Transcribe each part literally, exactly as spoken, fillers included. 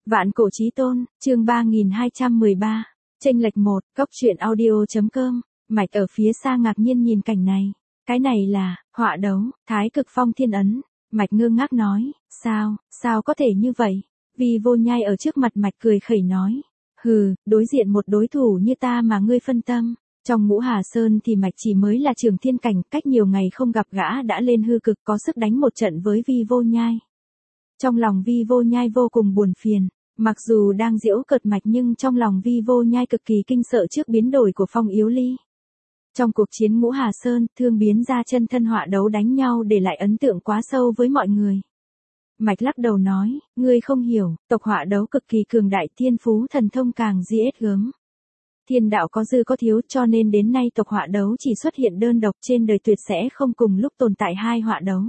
Vạn cổ chí tôn, chương ba nghìn hai trăm mười ba, chênh lệch một, góc truyện audio.com, Mạch ở phía xa ngạc nhiên nhìn cảnh này. Cái này là, họa đấu, thái cực phong thiên ấn. Mạch ngơ ngác nói, sao, sao có thể như vậy? Vì vô nhai ở trước mặt Mạch cười khẩy nói, hừ, đối diện một đối thủ như ta mà ngươi phân tâm. Trong Ngũ Hà Sơn thì Mạch chỉ mới là trường thiên cảnh, cách nhiều ngày không gặp gã đã lên hư cực có sức đánh một trận với Vi vô nhai. Trong lòng Vi vô nhai vô cùng buồn phiền, mặc dù đang giễu cợt Mạch nhưng trong lòng Vi vô nhai cực kỳ kinh sợ trước biến đổi của Phong Yếu Ly. Trong cuộc chiến Ngũ Hà Sơn, Thương biến ra chân thân họa đấu đánh nhau để lại ấn tượng quá sâu với mọi người. Mạch lắc đầu nói, ngươi không hiểu, tộc họa đấu cực kỳ cường đại, thiên phú thần thông càng giết gớm. Thiên đạo có dư có thiếu cho nên đến nay tộc họa đấu chỉ xuất hiện đơn độc, trên đời tuyệt sẽ không cùng lúc tồn tại hai họa đấu.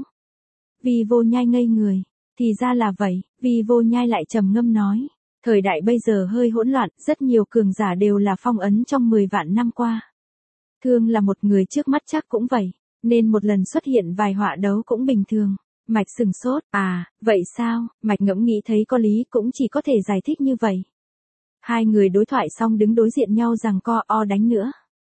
Vi vô nhai ngây người, thì ra là vậy, Vi vô nhai lại trầm ngâm nói, thời đại bây giờ hơi hỗn loạn, rất nhiều cường giả đều là phong ấn trong mười vạn năm qua. Thương là một người trước mắt chắc cũng vậy, nên một lần xuất hiện vài họa đấu cũng bình thường. Mạch sừng sốt, à, vậy sao? Mạch ngẫm nghĩ thấy có lý, cũng chỉ có thể giải thích như vậy. Hai người đối thoại xong đứng đối diện nhau giằng co o đánh nữa.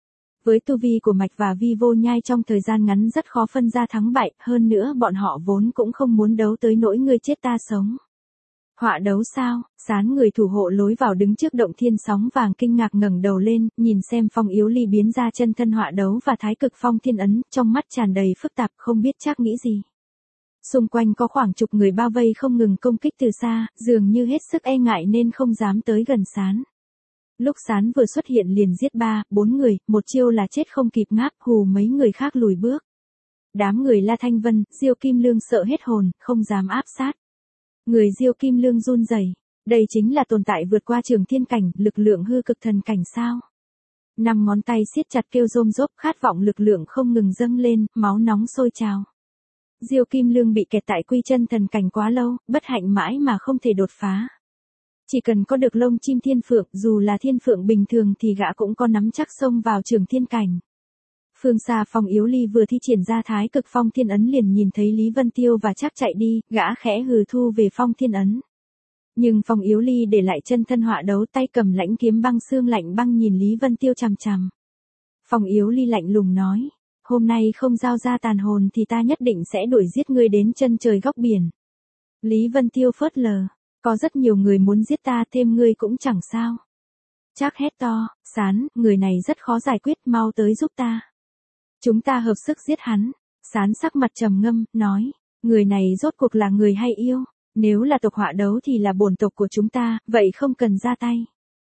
Với tu vi của Mạch và Vi vô nhai trong thời gian ngắn rất khó phân ra thắng bại, hơn nữa bọn họ vốn cũng không muốn đấu tới nỗi ngươi chết ta sống. Họa đấu sao? Sán người thủ hộ lối vào đứng trước động thiên sóng vàng kinh ngạc ngẩng đầu lên, nhìn xem Phong Yếu Ly biến ra chân thân họa đấu và thái cực phong thiên ấn, trong mắt tràn đầy phức tạp không biết chắc nghĩ gì. Xung quanh có khoảng chục người bao vây không ngừng công kích từ xa, dường như hết sức e ngại nên không dám tới gần Sán. Lúc Sán vừa xuất hiện liền giết ba, bốn người, một chiêu là chết không kịp ngáp, hù mấy người khác lùi bước. Đám người La Thanh Vân, Diêu Kim Lương sợ hết hồn, không dám áp sát. Người Diêu Kim Lương run rẩy, đây chính là tồn tại vượt qua trường thiên cảnh, lực lượng hư cực thần cảnh sao? Năm ngón tay siết chặt kêu rôm rốp, khát vọng lực lượng không ngừng dâng lên, máu nóng sôi trào. Diêu Kim Lương bị kẹt tại quy chân thần cảnh quá lâu, bất hạnh mãi mà không thể đột phá. Chỉ cần có được lông chim thiên phượng, dù là thiên phượng bình thường thì gã cũng có nắm chắc xông vào trường thiên cảnh. Phương xa Phong Yếu Ly vừa thi triển ra thái cực phong thiên ấn liền nhìn thấy Lý Vân Tiêu và chắc chạy đi, gã khẽ hừ thu về phong thiên ấn. Nhưng Phong Yếu Ly để lại chân thân họa đấu, tay cầm lãnh kiếm băng xương lạnh băng nhìn Lý Vân Tiêu chằm chằm. Phong Yếu Ly lạnh lùng nói, hôm nay không giao ra tàn hồn thì ta nhất định sẽ đuổi giết ngươi đến chân trời góc biển. Lý Vân Tiêu phớt lờ, có rất nhiều người muốn giết ta, thêm ngươi cũng chẳng sao. Chắc hét to, Sán, người này rất khó giải quyết, mau tới giúp ta. Chúng ta hợp sức giết hắn. Sán sắc mặt trầm ngâm, nói, người này rốt cuộc là người hay yêu, nếu là tộc họa đấu thì là bổn tộc của chúng ta, vậy không cần ra tay.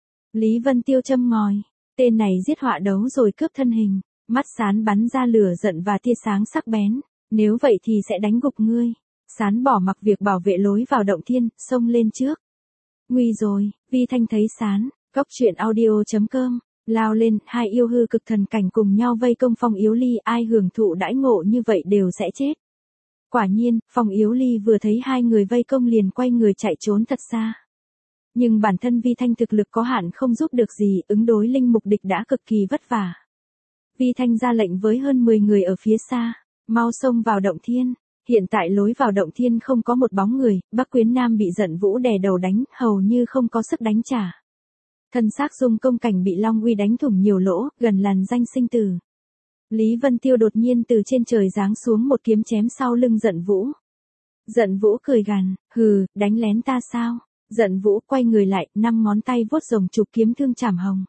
Lý Vân Tiêu châm ngòi, tên này giết họa đấu rồi cướp thân hình, mắt Sán bắn ra lửa giận và tia sáng sắc bén, nếu vậy thì sẽ đánh gục ngươi. Sán bỏ mặc việc bảo vệ lối vào động thiên, xông lên trước. Nguy rồi, Vi Thanh thấy Sán, góc truyện audio.com. Lao lên, hai yêu hư cực thần cảnh cùng nhau vây công Phong Yếu Ly, ai hưởng thụ đãi ngộ như vậy đều sẽ chết. Quả nhiên, Phong Yếu Ly vừa thấy hai người vây công liền quay người chạy trốn thật xa. Nhưng bản thân Vi Thanh thực lực có hạn không giúp được gì, ứng đối linh mục địch đã cực kỳ vất vả. Vi Thanh ra lệnh với hơn mười người ở phía xa, mau xông vào động thiên. Hiện tại lối vào động thiên không có một bóng người, Bắc Quyến Nam bị Giận Vũ đè đầu đánh, hầu như không có sức đánh trả. Thân xác Dung Công Cảnh bị Long Uy đánh thủng nhiều lỗ, gần làn danh sinh tử. Lý Vân Tiêu đột nhiên từ trên trời giáng xuống một kiếm chém sau lưng Giận Vũ. Giận Vũ cười gằn, hừ, đánh lén ta sao? Giận Vũ quay người lại, năm ngón tay vuốt rồng trục kiếm thương chảm hồng.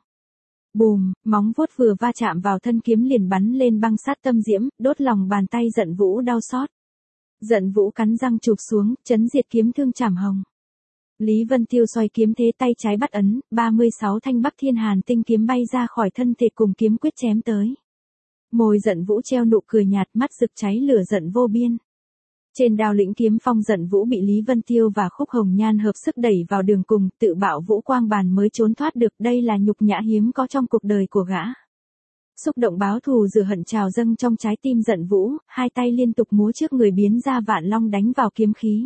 Bùm, móng vuốt vừa va chạm vào thân kiếm liền bắn lên băng sát tâm diễm, đốt lòng bàn tay Giận Vũ đau xót. Giận Vũ cắn răng chụp xuống, chấn diệt kiếm thương chảm hồng. Lý Vân Tiêu xoay kiếm thế tay trái bắt ấn, ba mươi sáu thanh Bắc Thiên Hàn tinh kiếm bay ra khỏi thân thể cùng kiếm quyết chém tới. Môi Giận Vũ treo nụ cười nhạt, mắt rực cháy lửa giận vô biên. Trên đao lĩnh kiếm phong Giận Vũ bị Lý Vân Tiêu và Khúc Hồng Nhan hợp sức đẩy vào đường cùng, tự bạo vũ quang bàn mới trốn thoát được, đây là nhục nhã hiếm có trong cuộc đời của gã. Xúc động báo thù rửa hận trào dâng trong trái tim Giận Vũ, hai tay liên tục múa trước người biến ra vạn long đánh vào kiếm khí.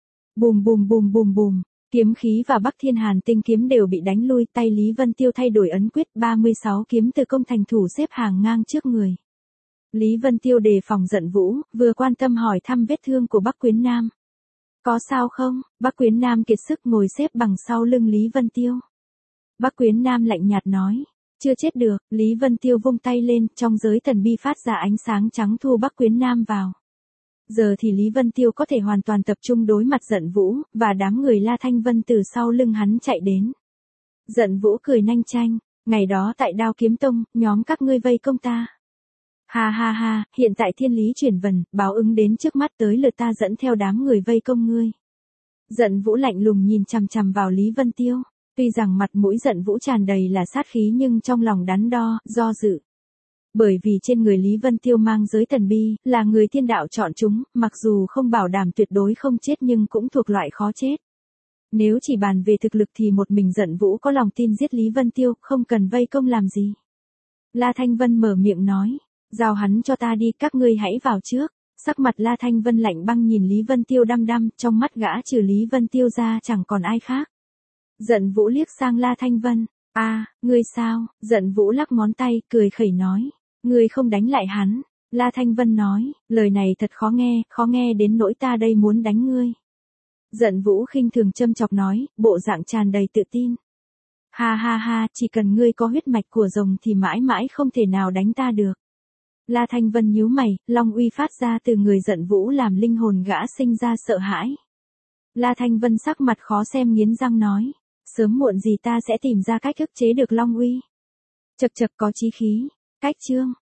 Bùm bùm bùm bùm bùm. Kiếm khí và Bắc Thiên Hàn tinh kiếm đều bị đánh lui, tay Lý Vân Tiêu thay đổi ấn quyết, ba mươi sáu kiếm từ công thành thủ xếp hàng ngang trước người. Lý Vân Tiêu đề phòng Giận Vũ, vừa quan tâm hỏi thăm vết thương của Bắc Quyến Nam. Có sao không? Bắc Quyến Nam kiệt sức ngồi xếp bằng sau lưng Lý Vân Tiêu. Bắc Quyến Nam lạnh nhạt nói. Chưa chết được, Lý Vân Tiêu vung tay lên, trong giới thần bi phát ra ánh sáng trắng thu Bắc Quyến Nam vào. Giờ thì Lý Vân Tiêu có thể hoàn toàn tập trung đối mặt Giận Vũ, và đám người La Thanh Vân từ sau lưng hắn chạy đến. Giận Vũ cười nanh chanh, ngày đó tại Đao Kiếm Tông, nhóm các ngươi vây công ta. Ha ha ha, hiện tại thiên lý chuyển vần, báo ứng đến trước mắt tới lượt ta dẫn theo đám người vây công ngươi. Giận Vũ lạnh lùng nhìn chằm chằm vào Lý Vân Tiêu, tuy rằng mặt mũi Giận Vũ tràn đầy là sát khí nhưng trong lòng đắn đo, do dự. Bởi vì trên người Lý Vân Tiêu mang giới thần bi, là người thiên đạo chọn chúng, mặc dù không bảo đảm tuyệt đối không chết nhưng cũng thuộc loại khó chết. Nếu chỉ bàn về thực lực thì một mình Giận Vũ có lòng tin giết Lý Vân Tiêu, không cần vây công làm gì. La Thanh Vân mở miệng nói, giao hắn cho ta đi, các ngươi hãy vào trước. Sắc mặt La Thanh Vân lạnh băng nhìn Lý Vân Tiêu đăm đăm, trong mắt gã trừ Lý Vân Tiêu ra chẳng còn ai khác. Giận Vũ liếc sang La Thanh Vân, a, à, ngươi sao? Giận Vũ lắc ngón tay, cười khẩy nói, ngươi không đánh lại hắn. La Thanh Vân nói, lời này thật khó nghe, khó nghe đến nỗi ta đây muốn đánh ngươi. Giận Vũ khinh thường châm chọc nói, bộ dạng tràn đầy tự tin. Ha ha ha, chỉ cần ngươi có huyết mạch của rồng thì mãi mãi không thể nào đánh ta được. La Thanh Vân nhíu mày, long uy phát ra từ người Giận Vũ làm linh hồn gã sinh ra sợ hãi. La Thanh Vân sắc mặt khó xem nghiến răng nói, sớm muộn gì ta sẽ tìm ra cách ức chế được long uy. Chậc chậc có chí khí. Cách chương